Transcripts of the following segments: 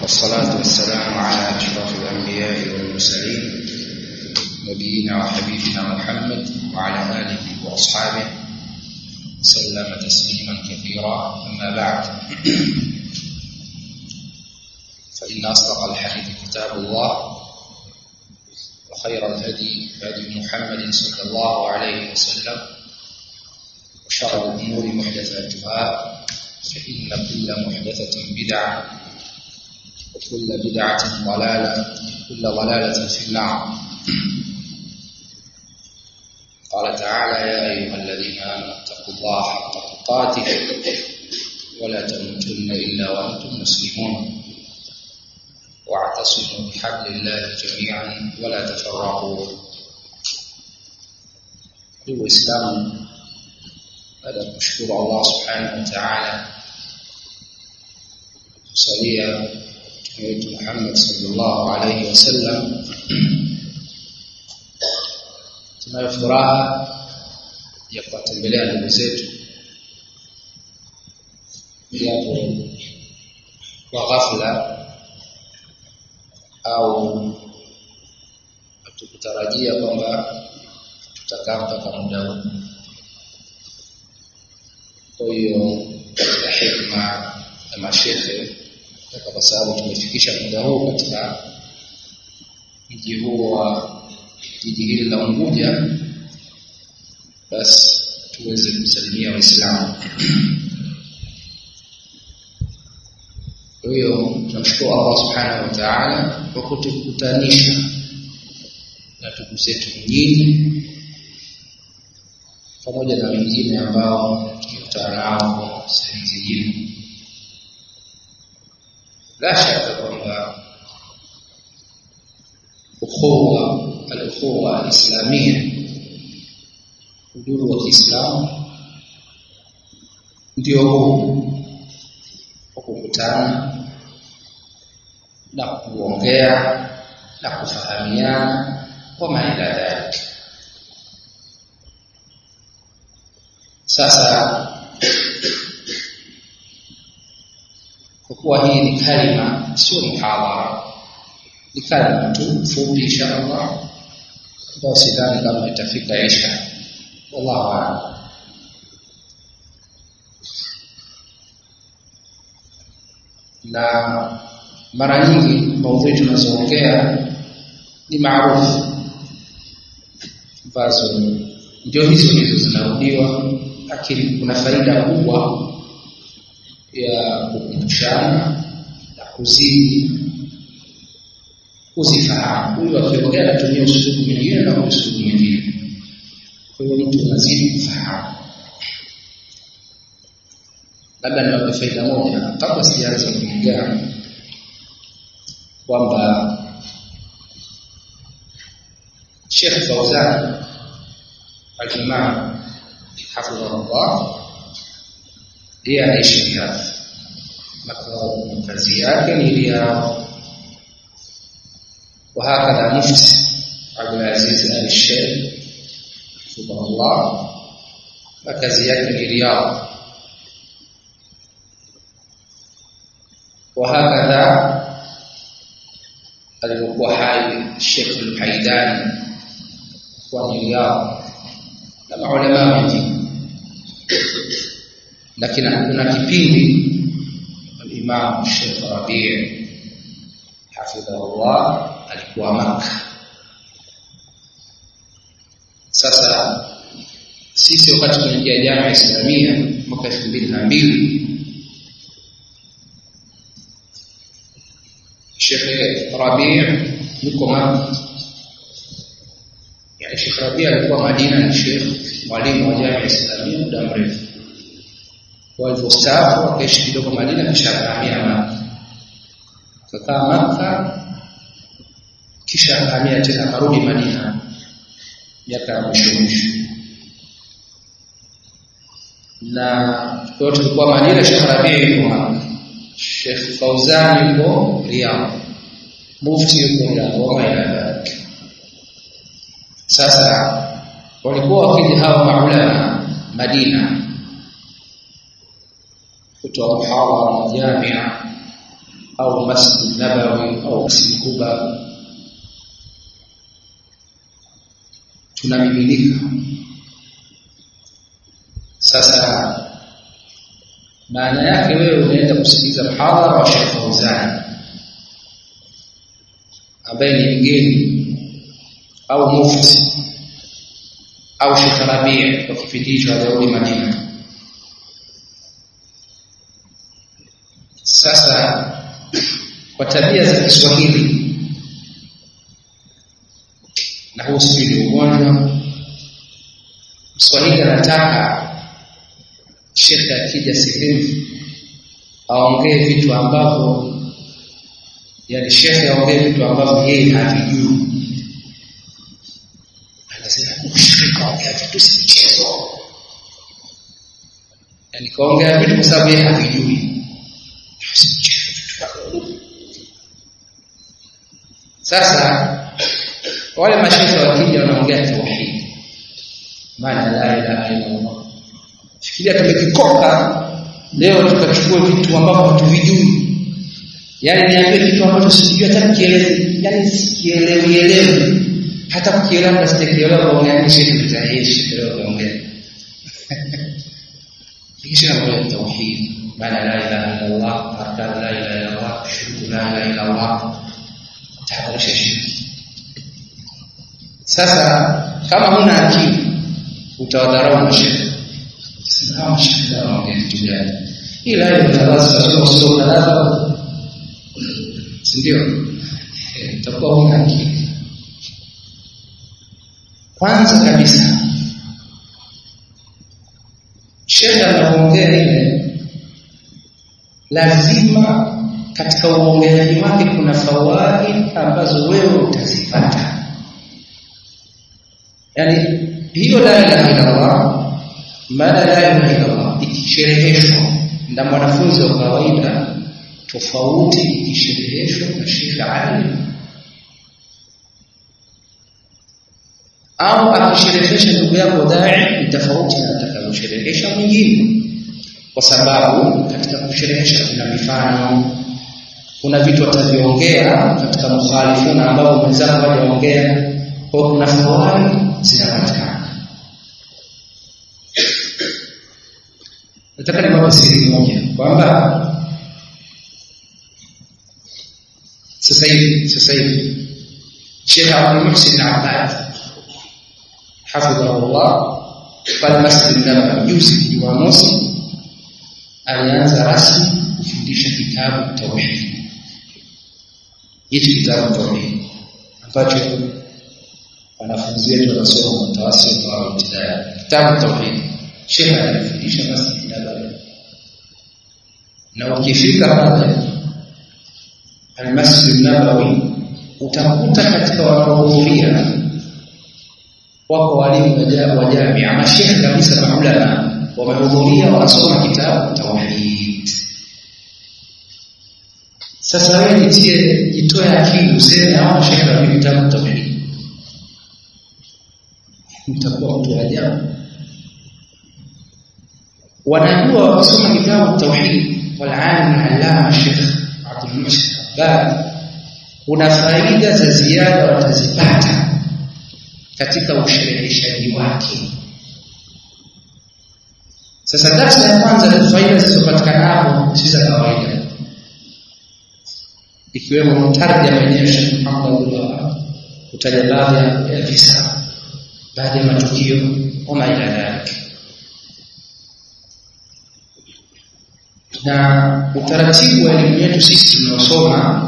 والصلاة والسلام على أشرف الأنبياء والمرسلين نبينا وحبيبنا محمد وعلى آله وأصحابه سلم تسليما كثيرا. أما بعد، فإن أصدق الحديث كتاب الله، وخير الهدي هدي محمد صلى الله عليه وسلم، وشر الأمور محدثاتها، فإن كل محدثة بدعة، وكل بدعة ضلالة، وكل ضلالة في النار. قال تعالى: يا أيها الذين آمنوا اتقوا الله حق تقاته ولا تموتن إلا وأنتم مسلمون، واعتصموا بحبل الله جميعا ولا تفرقوا. الإسلام هذا مشكور الله سبحانه وتعالى، صليا Muhammad sallallahu alayhi wasallam. Tunayo furaha ya kuwatembelea ndugu zetu japo kwa ghafla au hatukutarajia kwamba tutakaa mpaka muda huu. Kwa hiyo katika hikma ya mashehe, kwa sababu tumefikisha muda huu katika mji huu wa jiji hili la Unguja, basi tuweze kumsalimia Waislamu. Kwa hiyo tunamshukuru Allah subhanahu wa ta'ala kwa kutukutanisha na ndugu zetu nyinyi pamoja na wengine ambao tumekutana nao sehemu zingine. La shaka kwamba al-ukhuwa al-islamia, udugu wa Kiislamu, ndio huu wa kukutana na kuongea na kufahamiana kwa maana yake. Sasa kwa kuwa hii ni kalima, sio muhadhara, ni kalima tu fupi inshallah, ndio sidhani kama itafika isha, wallahu a'lam. Na mara nyingi maudhui tunazoongea ni maarufu, ambazo ndio hizo zinarudiwa, lakini kuna faida kubwa ya kukumbushana na kuzifahamu. Huyu akiongea anatumia usulubu mwingine na usulubu mwingine, kwa hiyo mtu lazima kufahamu. Labda niwape faida moja kabla sijaanza kuongea, kwamba Sheikh Fawzan al-Imam hafidhahullah yeye anaishi Riyadh, makao kazi yake ni Riyadh. وهكذا مفتي عبد العزيز آل الشيخ حفظه الله kazi yake ni Riyadh. وهكذا alikuwa hai Sheikh al-Haidani kwa Riyadh na maulama wengi. Lakini kuna kipindi al-Imam Sheikh Rabi' hafidhahullah alikuwa Makkah. Sasa sisi wakati tunaingia Jamia Islamia mwaka 2002, Sheikh Rabi' yuko Makkah. Yani Sheikh Rabi' alikuwa Madina, ni Sheikh mwalimu wa Jamia Islamia muda mrefu. Walipostaafu wakaishi kidogo Madina, kisha akahamia Makkah. Kakaa Makkah, kisha akahamia tena akarudi Madina miaka ya mwisho. Na kwa tulikuwa Madina, Sheikh Rabi' yuko Makkah, Sheikh Fawzan yuko Riyadh, mufti yuko Riyadh. Sasa walikuwa wakija hawa maulama Madina kutoa muhadhara Jamia au Masjid Nabawi au Masjid Quba tunamiminika. Sasa maana yake wewe unaenda kusikiliza mhadhara wa Sheikh Fauzan ambaye ni mgeni au mufti au Sheikh Rabi' kwa kipindi hicho alirudi Madina. Sasa kwa tabia za Kiswahili na huu si ugonjwa, Mswahili anataka Sheikh akija sehemu aongee vitu ambavyo, yani Sheikh aongee vitu ambavyo yeye havijui. Anasema Sheikh aongea vitu si mchezo, yani kaongea vitu kwa sababu yeye havijui. Sasa wale mashaikh wakija wanaongea tauhid, maana la ilaha illa Allah. Fikiria tumekikoka leo tukachukua vitu ambavyo hatuvijui. Yaani niambie kitu ambacho sijui hata kielewe, yani sikielewi. Hata kukielewa na sikielewa waongeanishe tutaisha leo waongea. Kisha wao tauhid, maana la ilaha illa Allah, arkan la ilaha illa Allah, shirku la ilaha illa Allah. Tahadharisha shirki. Sasa kama huna akili utawadharau mashaikh. Sasa mashaikh wanaongea kitu gani? Ila ile darasa sio darasa. Ndio. Utakuwa huna akili. Kwanza kabisa Sheikh anaongea ile lazima katika uongeaji wake kuna fawaid ambazo wewe utazipata. Yani hiyo la ilaha illa Allah, maana la ilaha illa Allah ikishereheshwa na mwanafunzi wa kawaida tofauti ikishereheshwa na Sheikh alim, au akisherehesha ndugu yako dai tofauti na atakayosherehesha mwingine, kwa sababu katika kusherehesha kuna mifano, kuna vitu ataviongea katika mukhalifuna ambao mwenzako hajaongea, kwa kuna fawaid zinapatikana. Nataka niwape siri moja kwamba sasa hivi Sheikh Abdul Muhsin Abbad hafidhahullah pale Masjid Nabawi juzi Jumamosi alianza rasmi kufundisha kitabu tauhid. Hiki kitabu tauhid ambacho wanafunzi wetu wanasoma mtawassit wa ibtidai, kitabu tauhid Sheikh anafundisha Masjid Nabawi. Na ukifika pale al-Masjid Nabawi utakuta katika wanaohudhuria wako walimu wa jamii, mashaikh kabisa, maulama wamehudhuria wanasoma kitabu tauhid. Sasa wewe jitoe akili useme hao mashaikh wa kitabu tauhid, mtakuwa mtu wa ajabu. Wanajua kusoma kitabu tauhid wal-alim al-allama Sheikh Abdul Muhsin Abbad kuna faida za ziada watazipata katika ushereheshaji wake. Sasa darasa ya kwanza ni faida zilizopatikana hapo si za kawaida, ikiwemo tarjama yenyewe Sheikh Muhammad kutaja baadhi ya visa, baadhi ya matukio kama ila dhalik. Na utaratibu wa elimu yetu sisi tunaosoma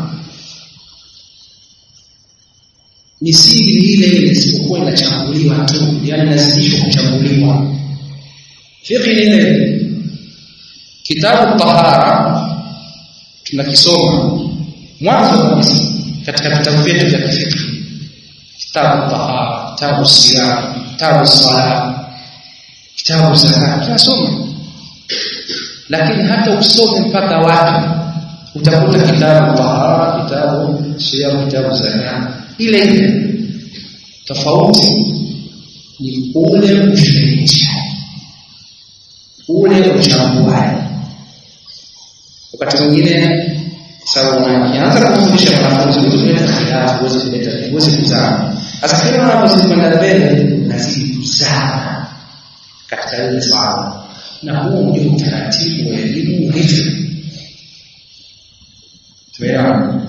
ni siri ile isipokuwa inachambuliwa tu, yani inazidishwa kuchambuliwa. Fiqh ile kitabu tahara tunakisoma mwanzo kabisa katika vitabu vyetu vya fiqh, kitabu tahara, kitabu siyam, kitabu sala, kitabu zakat tunasoma. Lakini hata usome mpaka wapi utakuta kitabu tahara, kitabu siyam, kitabu zakat ile tofauti ni ule ushiriki, ule uchambuaji. Wakati mwingine sababu anaanza kufundisha wanafunzi kuleta khilafu, uweze kuzama. Sasa kila wanafunzi kwenda mbele lazima kuzama katika ile swala, na huo ndio utaratibu wa elimu ulivyo. Tumeona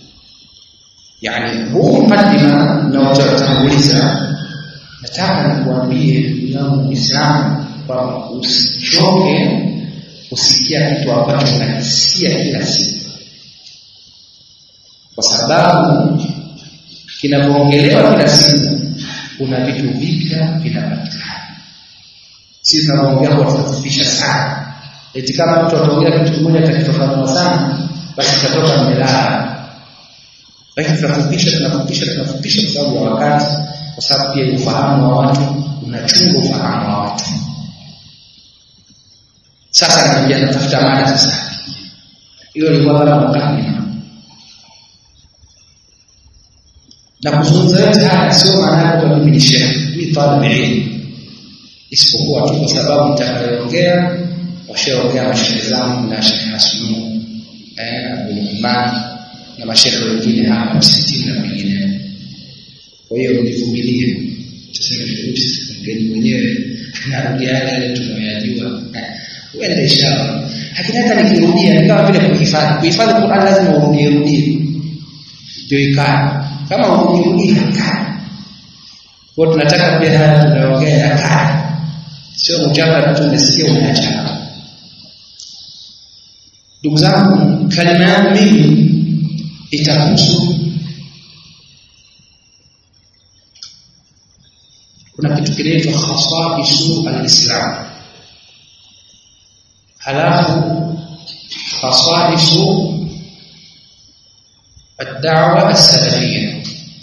yani huu mkadima na utatanguliza, nataka nikuambie ndugu Muislamu kwamba usichoke kusikia kitu ambacho unakisikia kila siku, kwa sababu kinapoongelewa kila siku kuna vitu vipya vinapatikana. Sisi tunaongea kwa kufupisha sana, eti kama mtu ataongea kitu kimoja kitafafanua sana, basi tutatoka mbelala. Lakini tunafupisha kwa sababu ya wakati, kwa sababu pia ufahamu wa watu unachunga ufahamu wa watu. Sasa nakuja natafuta mada sasa. Hiyo ni wala mkamili. Na kuzungumza yote haya sio maana kwamba mimi ni shehe, mimi talib, isipokuwa tu kwa sababu nitakayoongea washaongea mashehe zangu na Sheikh Hasnu Abdul Iman na mashehe wengine hapa msikitini na wengine. Kwa hiyo nivumilie, tuseme shukrani ngeni mwenyewe narudia yale tunayojua. Wewe inshallah. Lakini hata nikirudia ni kama vile kuhifadhi Qur'an, lazima urudie ndio ikae. Kama urudie ikae. Kwa tunataka pia haya tunayoongea ikae, sio mjaka tu umesikia unaacha. Ndugu zangu, kalima yangu mimi itahusu, kuna kitu kinaitwa khasaisu al-Islam, halafu khasaisu ad-da'wa as-salafiyya,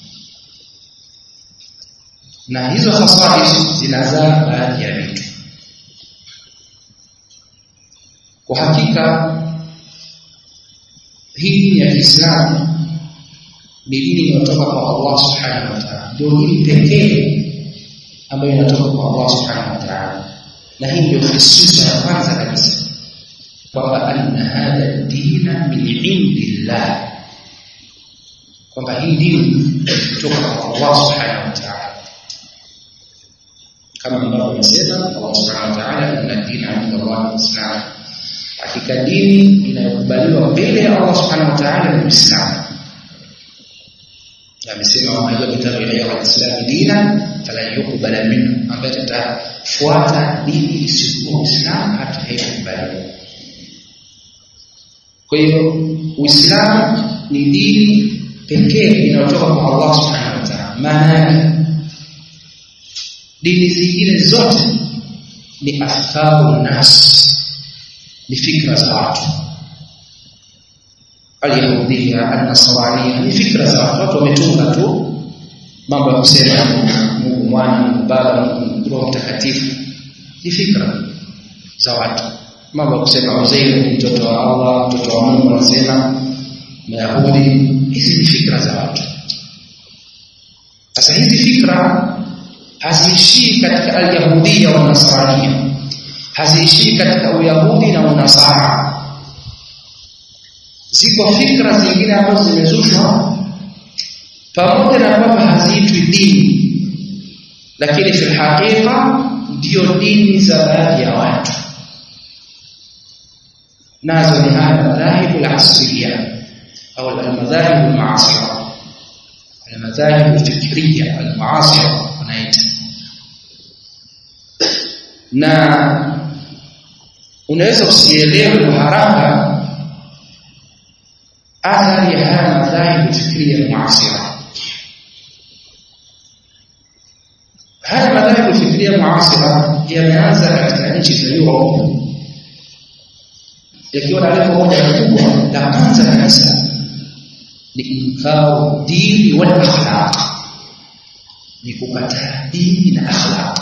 na hizo khasaisu zinazaa baadhi ya vitu. Kwa hakika hii dini ya Kiislamu ni dini inayotoka kwa Allah Subhanahu wa Ta'ala, ndio dini pekee ambayo inatoka kwa Allah Subhanahu wa Ta'ala. Na hii ndio hususa ya kwanza kabisa, kwamba anna hadha dina min indillah, kwamba hii dini kutoka kwa Allah Subhanahu wa Ta'ala, kama ambavyo amesema Allah Subhanahu wa Ta'ala, inna dina inda Allah al-Islam, hakika dini inayokubaliwa mbele ya Allah Subhanahu wa Ta'ala ni Uislamu. Amesema wa yabtaghi ghayra al-Islam dina falan yuqbala minhu, ambaye atafuata dini isiyokuwa Uislamu hatakubaliwa. Kwa hiyo Uislamu ni dini pekee inayotoka kwa Allah Subhanahu wa Ta'ala. Maana dini zingine zote ni afkaru nas, ni fikra za watu. Al-Yahudiyya, An-Nasraniyya ni fikra za watu wametunga tu mambo ya kusema Mungu Mwana, Mungu Baba, Mungu Roho Mtakatifu, ni fikra za watu. Mambo ya kusema Uzair ni mtoto wa Allah, mtoto wa Mungu wanasema Mayahudi, hizi ni fikra za watu. Sasa hizi fikra haziishii katika al-Yahudiyya wa Nasraniyya, haziishii katika Uyahudi na Unasara. Ziko fikra zingine ambazo zimezushwa pamoja na kwamba haziitwi dini, lakini fil hakika ndio dini za baadhi ya watu. Nazo ni al-madhahib al-asriyya au al-madhahib al-mu'asira, al-madhahib al-fikriyya al-mu'asira wanaita. Na unaweza usielewe kwa haraka athari ya haya madhahib fikriya muasira. Haya madhahib fikriya muasira yameanza katika nchi za Europe, yakiwa na lengo moja kubwa. La kwanza kabisa ni inkaru dini wal akhlaq, ni kukataa dini na akhlaq.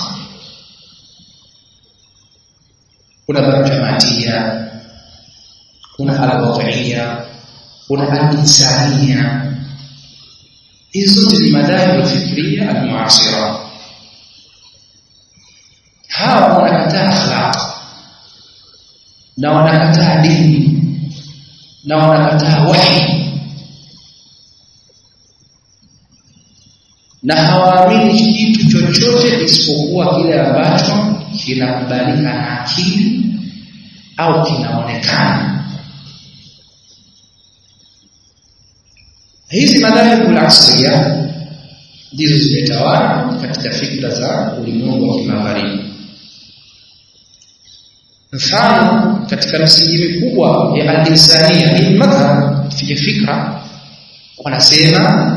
Kuna barjamatia, kuna al-wad'iyya, kuna al-insaniya. Hizo ni madhahib fikriya al-muasira. Hawa wanakataa akhlaq na wanakataa dini, na wanakataa wahi na hawaamini kitu chochote isipokuwa kile ambacho kinakubalika na akili au kinaonekana. Hizi madhehebu al-asriya ndizo zimetawala katika fikra za ulimwengu wa kimagharibi. Mfano katika msingi mikubwa ya al-insania hii madhhab fi fikra wanasema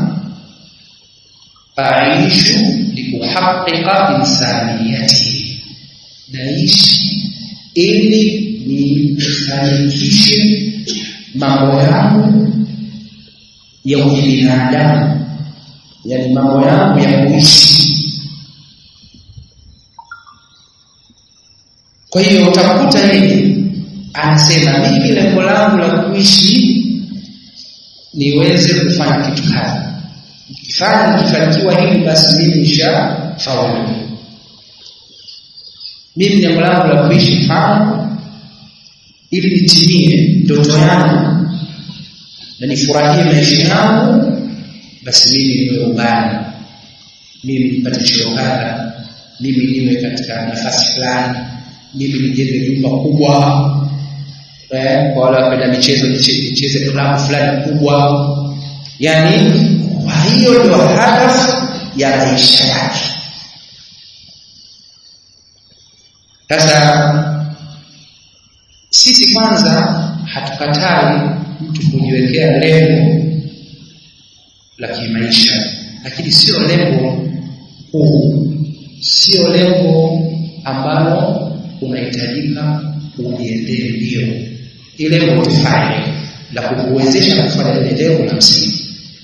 aishu likuhaqiqa insaniyati, naishi ili nifanikishe mambo yangu ya ubinadamu, yani mambo yangu ya kuishi. Kwa hiyo utakuta yeye anasema mimi lengo langu la kuishi niweze kufanya kitu kadha, nikifanikiwa hili basi mimi nishafaulu. Mimi lengo langu la kuishi mfano ili nitimie ndoto yangu na nifurahie maisha yangu, basi mimi niwe ubani, mimi nipate cheo kadha, mimi niwe katika nafasi fulani, mimi nijenge nyumba kubwa, kwa wale wapenda michezo nicheze klabu fulani kubwa. Yani kwa hiyo ndio hadafu ya maisha yake. Sasa sisi kwanza hatukatai mtu kujiwekea lengo la kimaisha, lakini sio lengo kuu, sio lengo ambalo unahitajika uliendee mbio. Ile lengo tufanye la kukuwezesha kufanya ile lengo la msingi.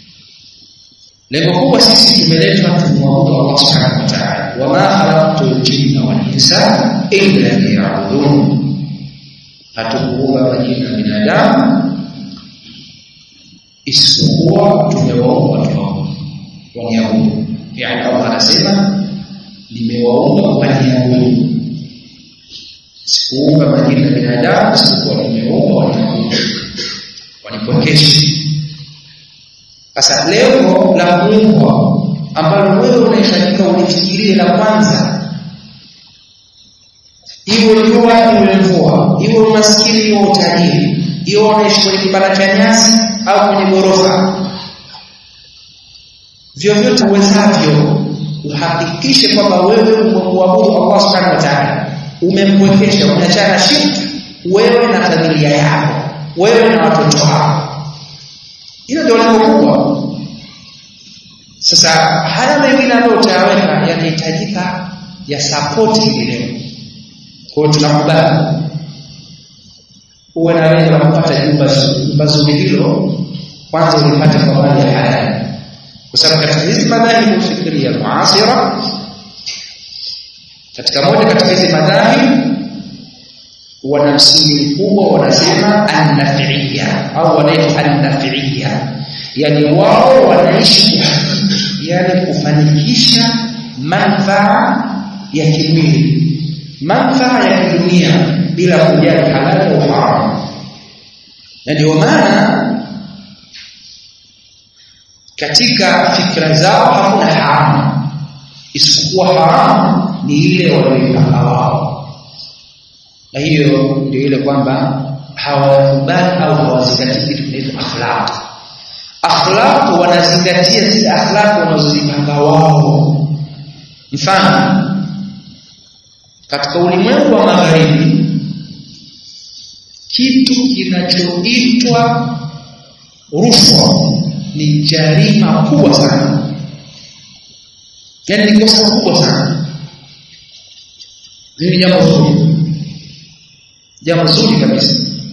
Lengo kubwa sisi tumeletwa kumwabudu Allah Subhanahu wa Ta'ala, wama khalaqtul jinna wal insa illa liya'budun. Hatukuumba majini na binadamu isipokuwa tumewaumba waniabudu. Yani Allah anasema nimewaumba waniabudu, sikuumba majini na binadamu isipokuwa nimewaumba waniabudu, wanipokeshe. Sasa lengo la kuumbwa ambalo wewe unahitajika ulifikirie la kwanza, iwe jua iwe mvua, iwe umaskini iwe utajiri, iwe unaishi kwenye kibanda cha nyasi au kwenye ghorofa, vyovyote uwezavyo uhakikishe kwamba wewe umemwabudu Allah Subhanahu wa Ta'ala, umempwekesha, umeachana shirki, wewe na familia yako, wewe na watoto wako. Hilo ndio lengo kubwa. Sasa haya mengine ambayo utayaweka yanahitajika ya support ile. Kwa hiyo tunakubali uwe na lengo la kupata jumba zuri, hilo kwanza ulipate kwa mali ya halali. Kwa sababu katika hizi madhahibu fikria muasira, katika moja katika hizi madhahibu wana msingi mkubwa, wanasema an-nafi'iyya au wanaitwa an-nafi'iyya, yani wao wanaishi yani kufanikisha manufaa ya kimwili, manufaa ya kidunia bila kujali halali au haramu. Na ndio maana katika fikra zao hakuna haramu, isipokuwa haramu ni ile walioipanga wao. Na hiyo ndio ile kwamba hawakubali au hawazingatii kitu kinaitwa akhlaq. Akhlaq wanazingatia zile akhlaq wanazozipanga wao. Mfano katika ulimwengu wa magharibi kitu kinachoitwa rushwa ni jarima kubwa sana, yani ni kosa kubwa sana. Ni jambo zuri kabisa.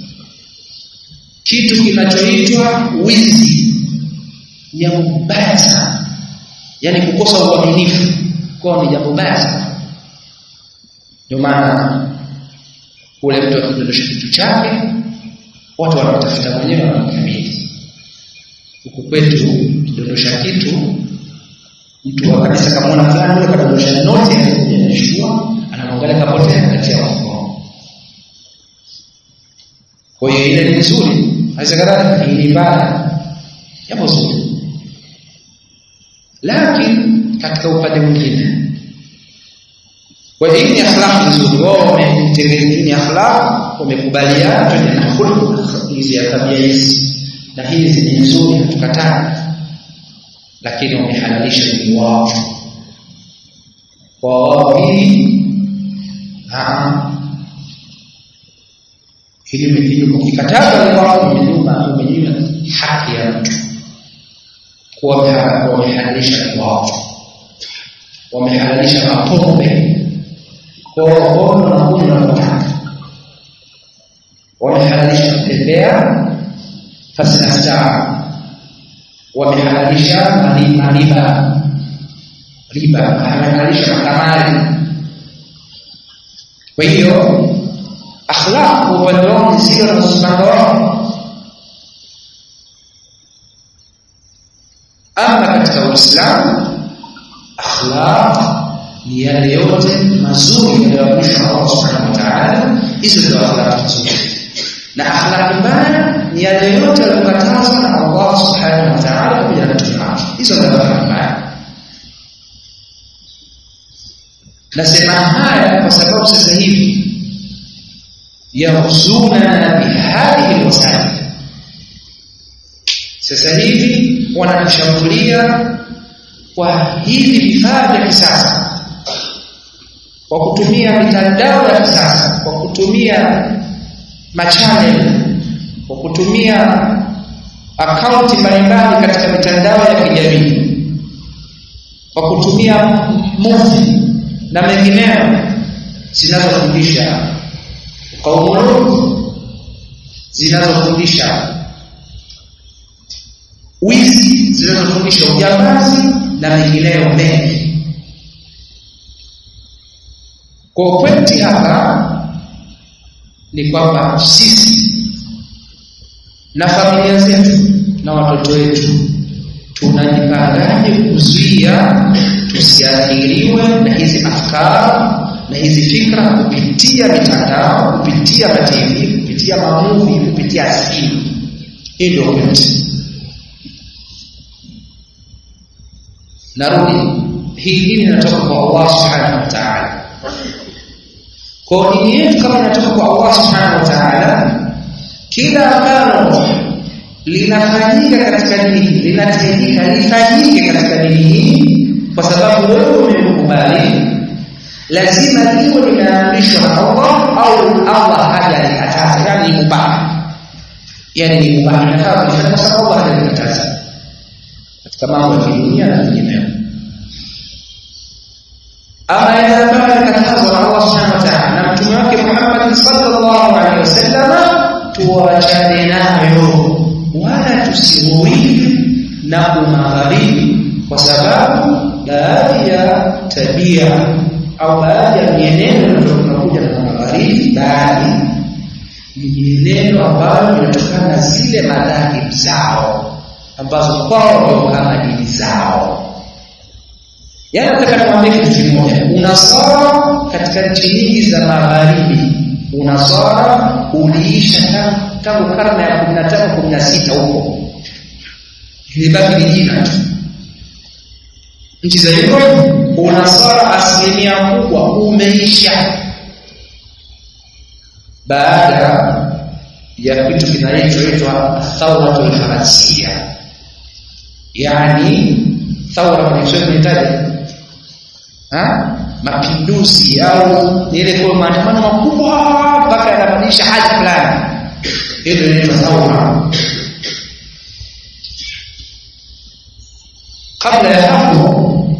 Kitu kinachoitwa wizi ni mbaya sana, yani kukosa uaminifu kwa ni jambo baya sana. Ndio maana ule mtu akidondosha kitu chake watu wanatafuta wenyewe wanakimbiza. Huko kwetu kidondosha kitu mtu wa kanisa kama una fulani yule kadondosha noti anachukua anamwangalia kapotea anatia mfuko. Kwa hiyo ile ni nzuri, haiwezekana ni ibada jambo zuri. Lakini katika upande mwingine kwa hii ni akhlaq nzuri, wao wametengeneza akhlaq, wamekubaliana twende na khuluq hizi ya tabia hizi, na hizi ni nzuri tukataa, lakini wamehalalisha ni wao kwa wao hii hili ukikataza ni wao umenyima haki ya mtu, kwa wamehalalisha ni wao, wamehalalisha mapombe kwa wao na kunywa na kutaka, wamehalalisha kutembea fasina saa, wamehalalisha riba, wamehalalisha makamali. Kwa hiyo akhlaq kwa upande wao sio na msimamo wao. Ama katika Uislamu akhlaq ni yale yote mazuri yanayoamrishwa na Allah Subhanahu wa Ta'ala, hizo ndio akhlaq nzuri. Na akhlaq mbaya ni yale yote yanayokatazwa na Allah Subhanahu wa Ta'ala pamoja na mtume wake, hizo ndio akhlaq mbaya. Nasema haya kwa sababu sasa hivi yahusuna bihadhihi alwasail, sasa hivi wanatushambulia kwa hivi vifaa vya kisasa, kwa kutumia mitandao ya kisasa, kwa kutumia machannel, kwa kutumia akaunti mbalimbali katika mitandao ya kijamii, kwa kutumia movie na mengineyo zinazofundisha kaumu, zinazofundisha wizi, zinazofundisha ujambazi na mengineyo mengi. Kwa kweli hapa ni kwamba sisi na familia zetu na watoto wetu tunajipangaje kuzuia tusiathiriwe na hizi afkar na hizi fikra kupitia mitandao, kupitia TV, kupitia mamuvi, kupitia simu. Hii ndio kweli. Narudi, hii inatoka kwa Allah Subhanahu wa Ta'ala. Kwa dini yetu kama inatoka kwa Allah Subhanahu wa Ta'ala, kila ambalo linafanyika katika dini linatendeka lifanyike katika dini hii, kwa sababu wewe umekubali, lazima liwe linaamrishwa na Allah au Allah hajalikataza, yani ni mubah, yani ni mubah, na kwa sababu Allah hajalikataza katika mambo ya dunia na mengineyo. Ama yale ambayo yalikatazwa na Allah Subhanahu wa Ta'ala na mtume wake Muhammad sallallahu alaihi wasallam, tuachane nayo wala tusimuige na kumagharibi, kwa sababu baadhi ya tabia au baadhi ya mienendo tunakuja na magharibi, baadhi ni mienendo ambayo inatokana na zile madhahibu zao ambazo kwao kama dini zao. Yaani nataka niwaambie kitu kimoja, unasara katika nchi nyingi za magharibi, unasara uliisha tangu karne ya 15 16 huko, ilibaki ni jina tu. Nchi za Europe unasara asilimia kubwa umeisha baada ya kitu kinachoitwa thawratul faransia, yani thawra kwa Kiswahili mapinduzi au ile kwa maandamano makubwa mpaka yanabadilisha hali fulani, hilo ni thawra. Kabla ya hapo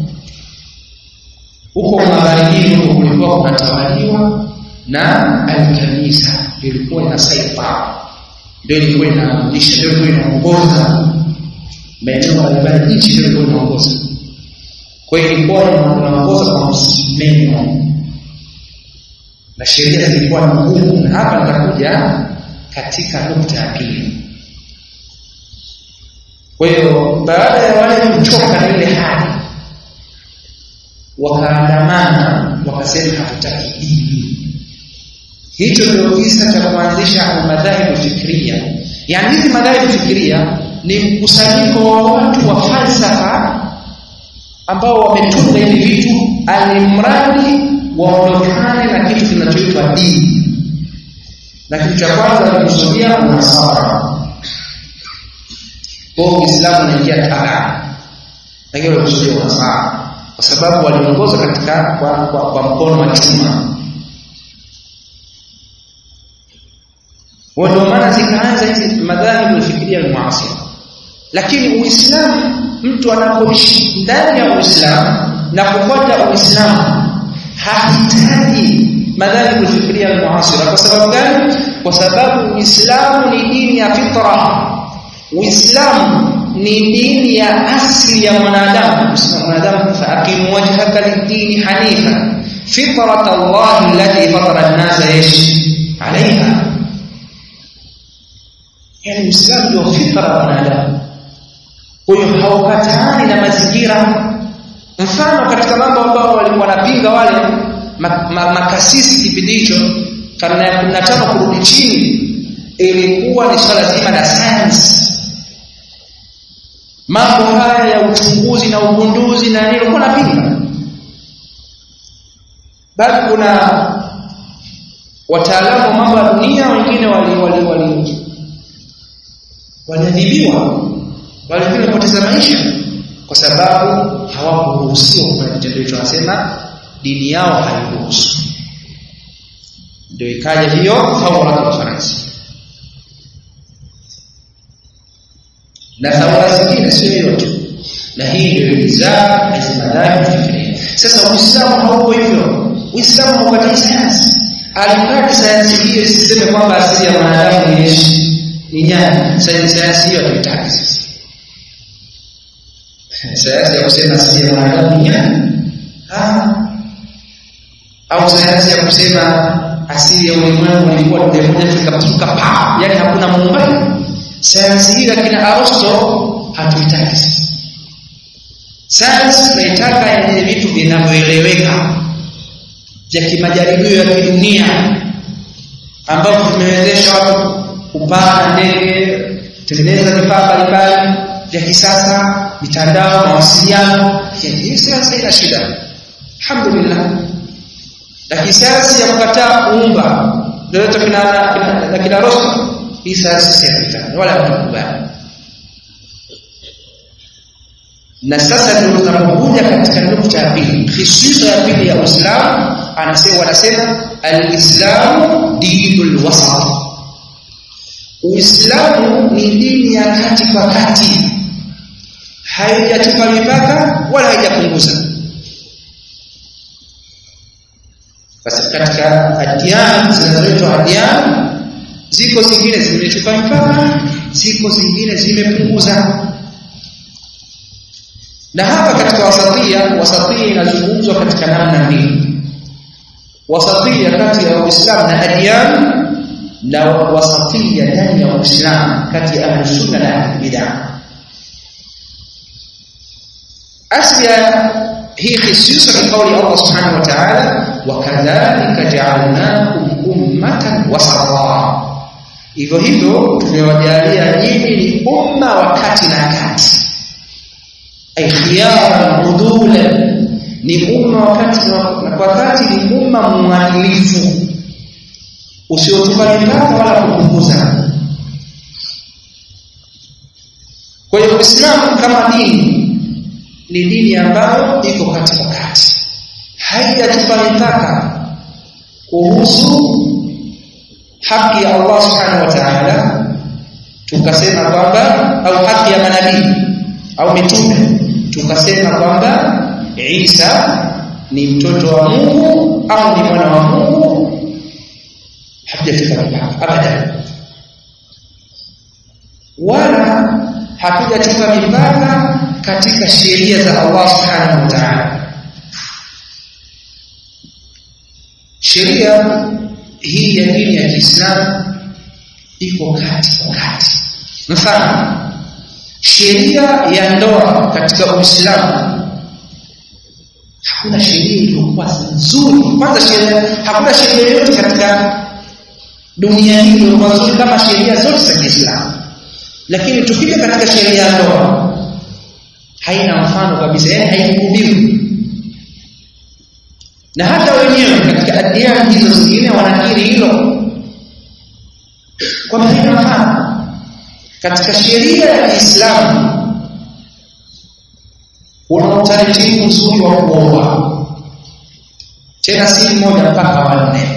huko magharibi huko kulikuwa kunatawaliwa na al-kanisa, ilikuwa inasaifa, ndio ilikuwa inaamrisha, ndio ilikuwa inaongoza maeneo mbalimbali, nchi ndio ilikuwa inaongoza. Kwa hiyo ilikuwa inaongoza kwa msimamo na sheria zilikuwa ngumu. Na hapa nitakuja katika nukta ya pili. Kwa hiyo baada ya wale kuchoka na ile hali, wakaandamana wakasema hatutaki dini. Hicho ndio kisa cha kuanzisha madhahibu fikria, Yani hizi madai fikiria ni mkusanyiko wa watu wa falsafa ambao wametunga hivi vitu alimradi waondokane na kitu kinachoitwa dini. Na kitu cha kwanza ni kusudia unasara. Kwa Uislamu unaingia taa. Lakini kusudia unasara kwa sababu waliongoza katika kwa mkono wa chuma. Ndio maana zikaanza hizi madhahibu fikiria al-muasira. Lakini Uislamu, mtu anapoishi ndani ya Uislamu na kufuata Uislamu hahitaji madhahibu fikiria al-muasira. Kwa sababu gani? Kwa sababu Uislamu ni dini ya fitra. Uislamu ni dini ya asili ya mwanadamu. Mwanadamu faaqimu wajhaka lid-din hanifa fitrat Allah allati fatara an-nasa 'alayha. Yani Uislamu ndio fitra ya mwanadamu. Kwa hiyo haukatani na mazingira. Mfano katika mambo ambao walikuwa wanapinga wale makasisi kipindi hicho karne ya 15 kurudi chini, ilikuwa ni swala zima la science. Mambo haya ya uchunguzi na ugunduzi na nini walikuwa wanapinga. Bali kuna wataalamu wa mambo ya dunia wengine waliadhibiwa, wengine walipoteza maisha kwa sababu hawakuruhusiwa kufanya kitendo hicho. Wanasema dini yao hairuhusu. Ndio ikaja hiyo thawra ya Ufaransa. Na thawra zingine sio yote. Na hii ndio ilizaa hizi madai fikiria. Sasa Uislamu hauko hivyo. Uislamu haukatazi sayansi. Alikati sayansi hiyo isiseme kwamba asili ya mwanadamu ni nyani. Sayansi hiyo haitaki sisi. Sayansi ya kusema asili ya mwanadamu ni nyani. Au sayansi ya kusema asili ya ulimwengu ilikuwa ndio moja tukapasuka pa. Yaani hakuna muumbaji. Sayansi hii kina Aristotle hatuitaki. Sayansi tunaitaka yenye vitu vinavyoeleweka vya kimajaribio ya kidunia ambavyo vimewezesha watu kupaa ndege, kutengeneza vifaa mbalimbali vya kisasa, mitandao, mawasiliano. Hii sayansi ina shida. Alhamdulillah. Lakini sayansi ya kukataa kuumba ndio kina Aristotle. Hii sayansi sio wala hakubali. Na sasa ndio tunapokuja katika nukta ya pili, khisusa ya pili ya Uislamu. Wanasema al-Islamu dinul wasat. Uislamu ni dini ya kati kwa kati, haijatupa mipaka wala haijapunguza. Basi katika adiyan zinazoitwa adiyan, ziko zingine zimetupa mipaka, ziko zingine zimepunguza. Na hapa katika wasatia inazungumzwa katika namna mbili. Wasatia kati ya Uislamu na adiyan, na wasatia ndani ya Uislamu kati ya Ahlus-Sunnah na Ahlul-Bid'ah. Asli hii khususa ni kauli Allah Subhanahu wa Ta'ala, wa kadhalika ja'alnakum ummatan wasata. Hivyo tumewajalia nyinyi ni umma wa kati na kati. Ay khiyaran udulan, ni umma wakati na kwa kati, ni umma mwadilifu usiotupa mipaka wala kupunguza. Kwa hiyo Uislamu kama dini ni dini ambayo iko katika kati, haijatupa mipaka kuhusu haki ya Allah Subhanahu wa Ta'ala tukasema kwamba, au haki ya manabii au mitume tukasema kwamba Isa ni mtoto wa Mungu au ni mwana wa Mungu. Hatujatupa mipaka abadan, wala hatujatupa mipaka katika sheria za Allah Subhanahu wa Ta'ala. Sheria hii ya dini ya Kiislamu iko kati kwa kati. Mfano, sheria ya ndoa katika Uislamu, hakuna sheria iliyokuwa nzuri. Kwanza hakuna sheria yoyote katika dunia hii iliyokuwa nzuri kama sheria zote za Kiislamu. Lakini tukija katika sheria ya ndoa haina mfano kabisa, yani haikubiwi. Na hata wenyewe katika adiani hizo zingine wanakiri hilo kwamba haina mfano. Katika sheria ya Kiislamu kuna utaratibu mzuri wa kuoa, tena si mmoja mpaka wanne.